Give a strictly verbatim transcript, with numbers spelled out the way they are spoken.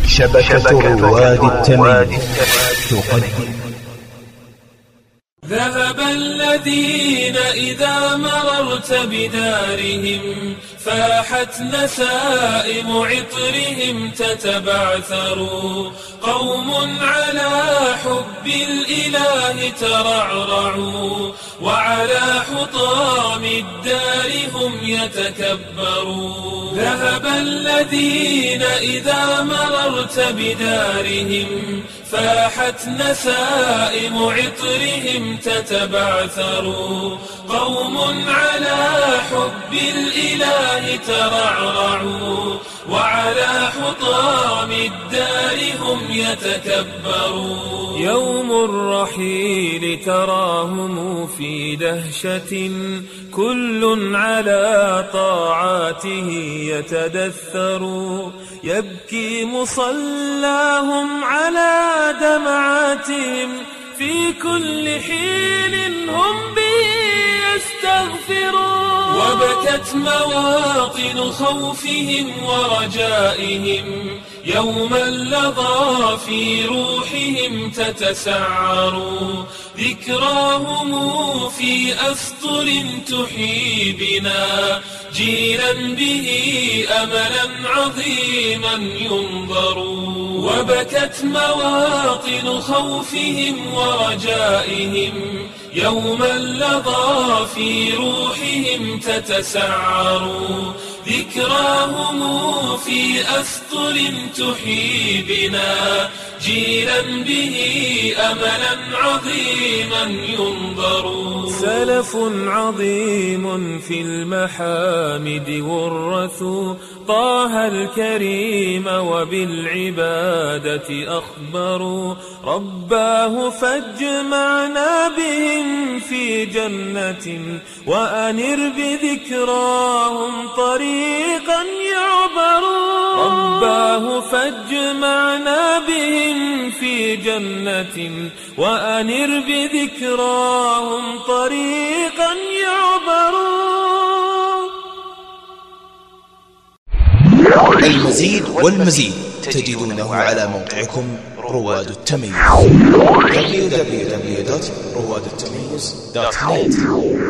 شبكة رواد التمييز تقدم. ذهب الذين إذا مررت بدارهم فاحت نسائم عطرهم تتبعثر، قوم على حب الإله ترعرعوا، وعلى حطام الدار هم يتكبرون. ذهب الذين إذا مررت بدارهم فاحت نسائم عطرهم تتبعثر، قوم على حب الإله ترعرعوا، وعلى حطام الدار هم يتكبرون. يوم الرحيل تراهم في دهشة، كل على طاعاته يتدثر، يبكي مصلاهم على دمعاتهم، في كل حين هم به يستغفرون. وبكت مواطن خوفهم ورجائهم، يوما لظى في روحهم تتسعر، ذكراهم في أسطر تحيي بنا، جيلا به أملا عظيما ينظر. وبكت مواطن خوفهم ورجائهم، يوما لظى في روحهم تتسعر، ذكراهم في أسطر تحيي بنا، جيلا به أملا عظيما ينظر. سلف عظيم في المحامد ورثوا طه الكريم وبالعبادة أخبروا، رباه فاجمعنا بهم في جنة، وأنر بذكراهم طريقا يعبر. رباه فاجمعنا بهم في جنة، وأنر بذكراهم طريقا يعبر. المزيد والمزيد تجدونه على موقعكم رواد التميز دبليو دبليو دبليو دوت رواد التميز دوت نت.